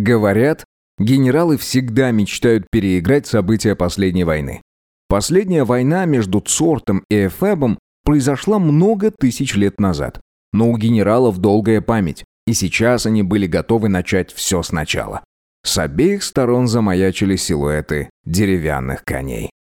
Говорят, генералы всегда мечтают переиграть события последней войны. Последняя война между Цортом и Эфебом произошла много тысяч лет назад. Но у генералов долгая память, и сейчас они были готовы начать все сначала. С обеих сторон замаячили силуэты деревянных коней.